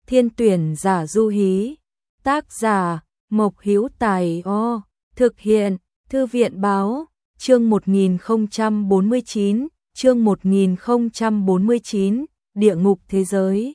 Thiên tuyển giả du hí. Tác giả Mộc Hữu Tài. Thực hiện Thư viện báo. Chương 1049, chương 1049, Địa ngục thế giới.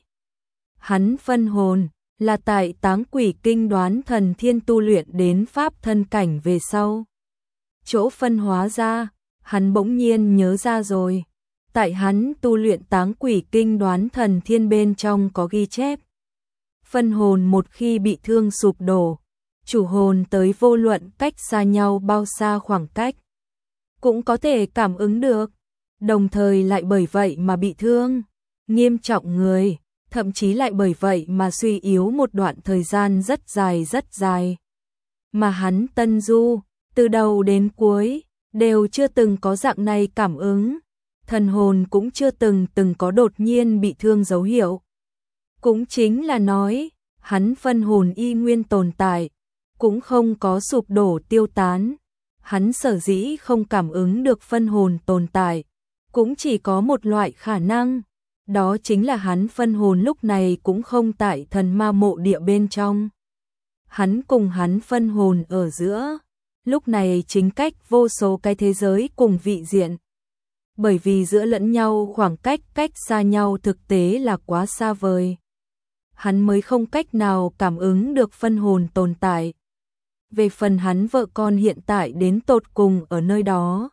Hắn phân hồn là tại Táng Quỷ Kinh đoán thần thiên tu luyện đến pháp thân cảnh về sau. Chỗ phân hóa ra, hắn bỗng nhiên nhớ ra rồi. Tại hắn tu luyện Táng Quỷ Kinh đoán thần thiên bên trong có ghi chép. Phân hồn một khi bị thương sụp đổ, chủ hồn tới vô luận cách xa nhau bao xa khoảng cách, cũng có thể cảm ứng được, đồng thời lại bởi vậy mà bị thương nghiêm trọng người, thậm chí lại bởi vậy mà suy yếu một đoạn thời gian rất dài. Mà hắn Tân Du, từ đầu đến cuối, đều chưa từng có dạng này cảm ứng, thần hồn cũng chưa từng có đột nhiên bị thương dấu hiệu. Cũng chính là nói, hắn phân hồn y nguyên tồn tại, cũng không có sụp đổ tiêu tán. Hắn sở dĩ không cảm ứng được phân hồn tồn tại, cũng chỉ có một loại khả năng, đó chính là hắn phân hồn lúc này cũng không tại thần ma mộ địa bên trong. Hắn cùng hắn phân hồn ở giữa, lúc này chính cách vô số cái thế giới cùng vị diện. Bởi vì giữa lẫn nhau khoảng cách xa nhau thực tế là quá xa vời. Hắn mới không cách nào cảm ứng được phân hồn tồn tại. Về phần hắn vợ con hiện tại đến tột cùng ở nơi đó,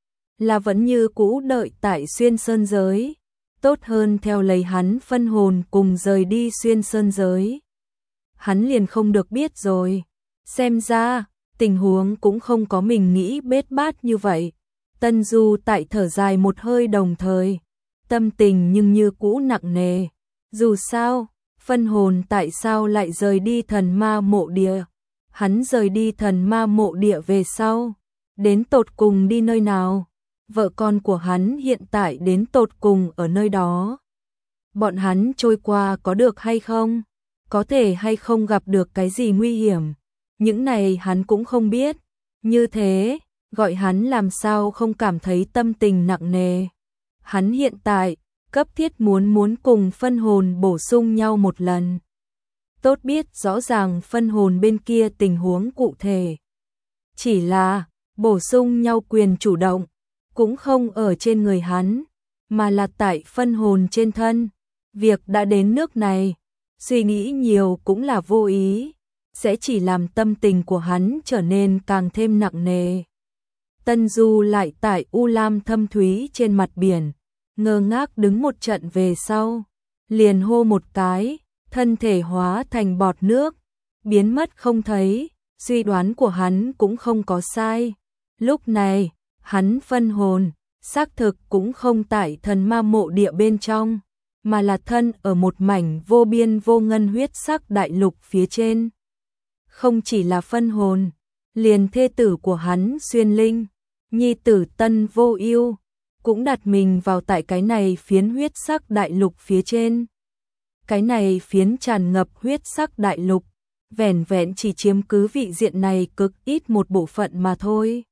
là vẫn như cũ đợi tại xuyên sơn giới, tốt hơn theo lấy hắn phân hồn cùng rời đi xuyên sơn giới. Hắn liền không được biết rồi, xem ra, tình huống cũng không có mình nghĩ bết bát như vậy. Tân Du tại thở dài một hơi đồng thời, tâm tình nhưng như cũ nặng nề, dù sao, phân hồn tại sao lại rời đi thần ma mộ địa? Hắn rời đi thần ma mộ địa về sau, đến tột cùng đi nơi nào? Vợ con của hắn hiện tại đến tột cùng ở nơi đó. Bọn hắn trôi qua có được hay không? Có thể hay không gặp được cái gì nguy hiểm? Những này hắn cũng không biết. Như thế, gọi hắn làm sao không cảm thấy tâm tình nặng nề. Hắn hiện tại, cấp thiết muốn cùng phân hồn bổ sung nhau một lần. Tốt biết rõ ràng phân hồn bên kia tình huống cụ thể. Chỉ là, bổ sung nhau quyền chủ động, cũng không ở trên người hắn, mà là tại phân hồn trên thân. Việc đã đến nước này, suy nghĩ nhiều cũng là vô ý, sẽ chỉ làm tâm tình của hắn trở nên càng thêm nặng nề. Tân Du lại tại u lam thâm thúy trên mặt biển, ngơ ngác đứng một trận về sau, liền hô một cái, thân thể hóa thành bọt nước, biến mất không thấy. Suy đoán của hắn cũng không có sai. Lúc này, hắn phân hồn, xác thực cũng không tại thần ma mộ địa bên trong, mà là thân ở một mảnh vô biên vô ngân huyết sắc đại lục phía trên. Không chỉ là phân hồn, liền thê tử của hắn Xuyên Linh, nhi tử Tân Vô Ưu, cũng đặt mình vào tại cái này phiến huyết sắc đại lục phía trên. Cái này phiến tràn ngập huyết sắc đại lục, vẻn vẹn chỉ chiếm cứ vị diện này cực ít một bộ phận mà thôi.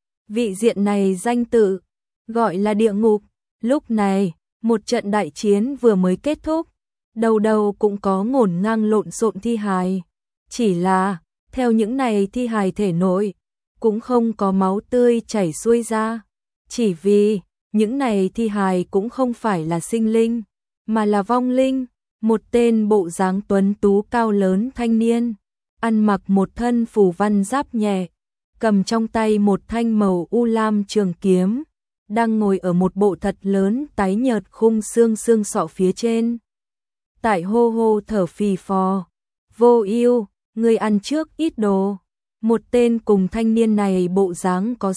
Vị diện này danh tự, gọi là địa ngục. Lúc này, một trận đại chiến vừa mới kết thúc, đầu đầu cũng có ngổn ngang lộn xộn thi hài. Chỉ là, theo những này thi hài thể nội, cũng không có máu tươi chảy xuôi ra. Chỉ vì, những này thi hài cũng không phải là sinh linh, mà là vong linh. Một tên bộ dáng tuấn tú cao lớn thanh niên, ăn mặc một thân phù văn giáp nhẹ, cầm trong tay một thanh màu u lam trường kiếm, đang ngồi ở một bộ thật lớn tái nhợt khung xương sọ phía trên. Tại hô hô thở phì phò, Vô Ưu, ngươi ăn trước ít đồ. Một tên cùng thanh niên này bộ dáng có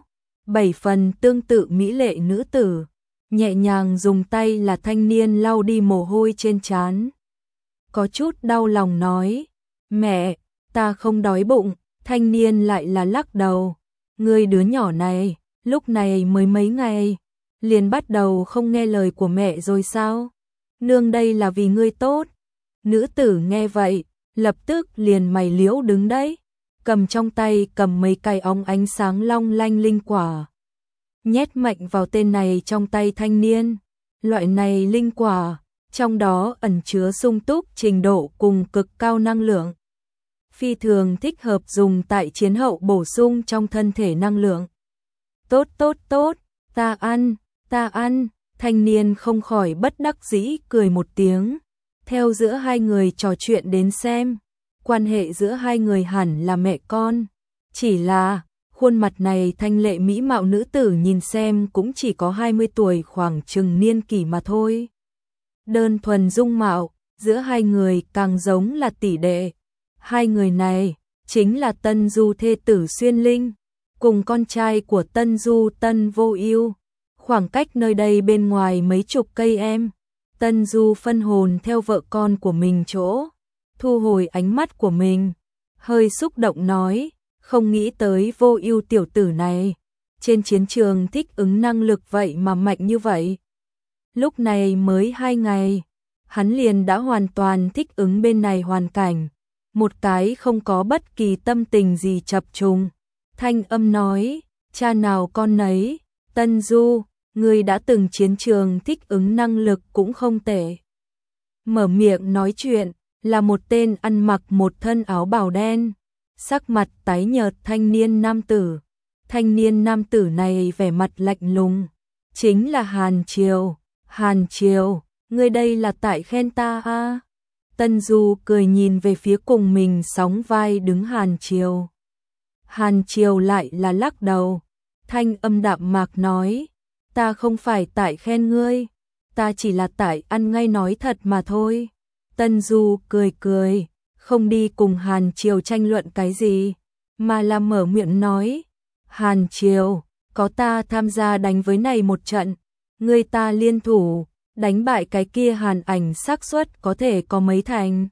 6-7 phần tương tự mỹ lệ nữ tử, nhẹ nhàng dùng tay là thanh niên lau đi mồ hôi trên trán. Có chút đau lòng nói, mẹ, ta không đói bụng. Thanh niên lại là lắc đầu, ngươi đứa nhỏ này, lúc này mới mấy ngày, liền bắt đầu không nghe lời của mẹ rồi sao? Nương đây là vì ngươi tốt. Nữ tử nghe vậy, lập tức liền mày liễu đứng đấy, cầm trong tay cầm mấy cái óng ánh sáng long lanh linh quả. Nhét mạnh vào tên này trong tay thanh niên. Loại này linh quả, trong đó ẩn chứa sung túc trình độ cùng cực cao năng lượng. Phi thường thích hợp dùng tại chiến hậu bổ sung trong thân thể năng lượng. Tốt tốt tốt, ta ăn, thanh niên không khỏi bất đắc dĩ cười một tiếng. Theo giữa hai người trò chuyện đến xem, quan hệ giữa hai người hẳn là mẹ con. Chỉ là, khuôn mặt này thanh lệ mỹ mạo nữ tử nhìn xem cũng chỉ có 20 tuổi khoảng chừng niên kỷ mà thôi. Đơn thuần dung mạo, giữa hai người càng giống là tỷ đệ. Hai người này, chính là Tân Du thê tử Xuyên Linh, cùng con trai của Tân Du Tân Vô Ưu. Khoảng cách nơi đây bên ngoài mấy chục cây em. Tân Du phân hồn theo vợ con của mình chỗ, thu hồi ánh mắt của mình, hơi xúc động nói, không nghĩ tới Vô Ưu tiểu tử này, trên chiến trường thích ứng năng lực vậy mà mạnh như vậy. Lúc này mới 2 ngày, hắn liền đã hoàn toàn thích ứng bên này hoàn cảnh, một cái không có bất kỳ tâm tình gì chập trùng. Thanh âm nói, cha nào con nấy, Tân Du, ngươi đã từng chiến trường thích ứng năng lực cũng không tệ. Mở miệng nói chuyện, là một tên ăn mặc một thân áo bào đen, sắc mặt tái nhợt thanh niên nam tử. Thanh niên nam tử này vẻ mặt lạnh lùng, chính là Hàn Triều. Hàn Triều, ngươi đây là tại khen ta à? Tân Du cười nhìn về phía cùng mình sóng vai đứng Hàn Triều. Hàn Triều lại là lắc đầu, thanh âm đạm mạc nói, ta không phải tại khen ngươi, ta chỉ là tại ăn ngay nói thật mà thôi. Tân Du cười cười, không đi cùng Hàn Triều tranh luận cái gì, mà là mở miệng nói, Hàn Triều, có ta tham gia đánh với này một trận, ngươi ta liên thủ, đánh bại cái kia Hàn Ảnh xác suất có thể có mấy thành.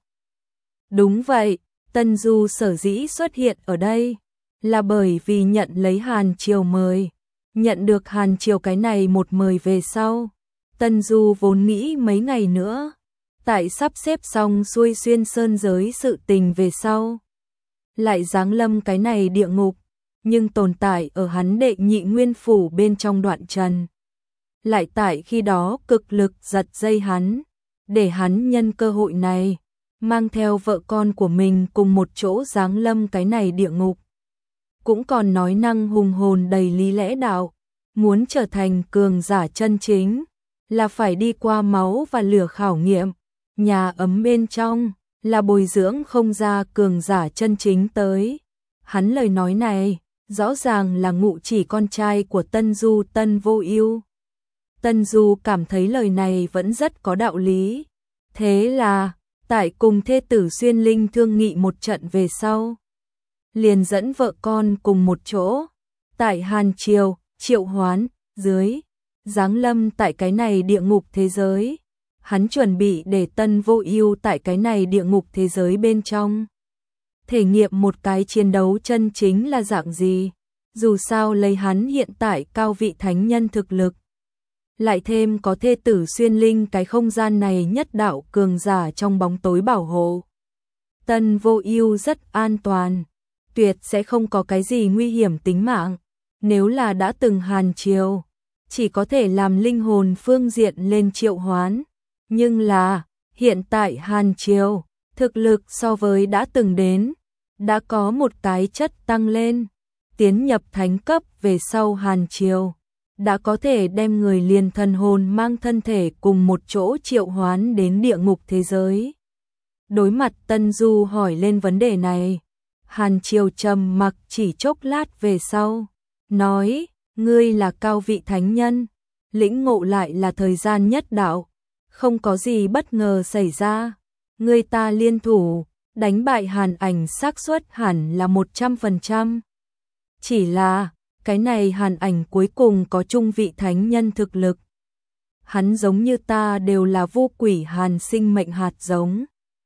Đúng vậy, Tân Du sở dĩ xuất hiện ở đây, là bởi vì nhận lấy Hàn Triều mời. Nhận được Hàn Triều cái này một mời về sau, Tân Du vốn nghĩ mấy ngày nữa, tại sắp xếp xong xuôi xuyên sơn giới sự tình về sau, lại giáng lâm cái này địa ngục, nhưng tồn tại ở hắn đệ nhị nguyên phủ bên trong đoạn trần. Lại tại khi đó cực lực giật dây hắn, để hắn nhân cơ hội này, mang theo vợ con của mình cùng một chỗ giáng lâm cái này địa ngục. Cũng còn nói năng hùng hồn đầy lý lẽ đạo, muốn trở thành cường giả chân chính, là phải đi qua máu và lửa khảo nghiệm, nhà ấm bên trong, là bồi dưỡng không ra cường giả chân chính tới. Hắn lời nói này, rõ ràng là ngụ chỉ con trai của Tân Du Tân Vô Ưu. Tân Du cảm thấy lời này vẫn rất có đạo lý. Thế là, tại cùng thê tử Xuyên Linh thương nghị một trận về sau, liền dẫn vợ con cùng một chỗ, tại Hàn Triều, triệu hoán, dưới, giáng lâm tại cái này địa ngục thế giới. Hắn chuẩn bị để Tân Vô Ưu tại cái này địa ngục thế giới bên trong thể nghiệm một cái chiến đấu chân chính là dạng gì. Dù sao lấy hắn hiện tại cao vị thánh nhân thực lực, lại thêm có thê tử Xuyên Linh cái không gian này nhất đạo cường giả trong bóng tối bảo hộ, Tân Vô Ưu rất an toàn, tuyệt sẽ không có cái gì nguy hiểm tính mạng. Nếu là đã từng Hàn Triều, chỉ có thể làm linh hồn phương diện lên triệu hoán, nhưng là hiện tại Hàn Triều, thực lực so với đã từng đến, đã có một cái chất tăng lên, tiến nhập thánh cấp về sau Hàn Triều, đã có thể đem người liền thần hồn mang thân thể cùng một chỗ triệu hoán đến địa ngục thế giới. Đối mặt Tân Du hỏi lên vấn đề này, Hàn Triều trầm mặc chỉ chốc lát về sau, nói, ngươi là cao vị thánh nhân, lĩnh ngộ lại là thời gian nhất đạo, không có gì bất ngờ xảy ra, ngươi ta liên thủ, đánh bại Hàn Ảnh xác suất hẳn là 100%. Chỉ là, cái này Hàn Ảnh cuối cùng có trung vị thánh nhân thực lực. Hắn giống như ta đều là vô quỷ Hàn sinh mệnh hạt giống,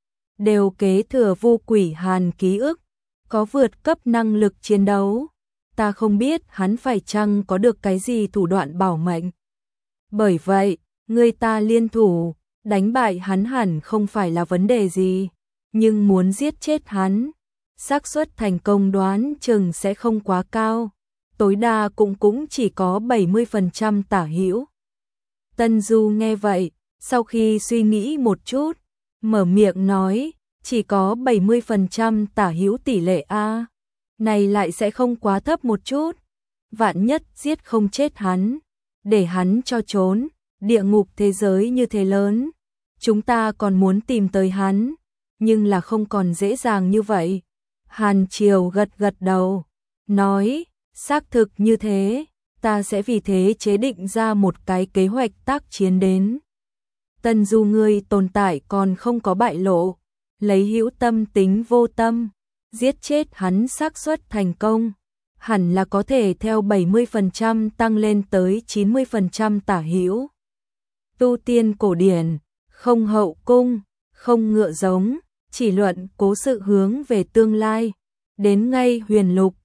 đều kế thừa vô quỷ Hàn ký ức, có vượt cấp năng lực chiến đấu. Ta không biết hắn phải chăng có được cái gì thủ đoạn bảo mệnh. Bởi vậy, người ta liên thủ, đánh bại hắn hẳn không phải là vấn đề gì, nhưng muốn giết chết hắn, xác suất thành công đoán chừng sẽ không quá cao, tối đa cũng chỉ có 70% tả hữu. Tân Du nghe vậy, Sau khi suy nghĩ một chút, mở miệng nói, chỉ có 70% tả hữu tỷ lệ A. Này lại sẽ không quá thấp một chút. Vạn nhất giết không chết hắn, để hắn cho trốn, địa ngục thế giới như thế lớn. Chúng ta còn muốn tìm tới hắn, nhưng là không còn dễ dàng như vậy. Hàn Triều gật gật đầu, nói, xác thực như thế, ta sẽ vì thế chế định ra một cái kế hoạch tác chiến đến. Tần Du ngươi tồn tại còn không có bại lộ, lấy hữu tâm tính vô tâm, giết chết hắn xác suất thành công, hẳn là có thể theo 70% tăng lên tới 90% tả hữu. Tu tiên cổ điển, không hậu cung, không ngựa giống, chỉ luận cố sự hướng về tương lai, đến ngay huyền lục,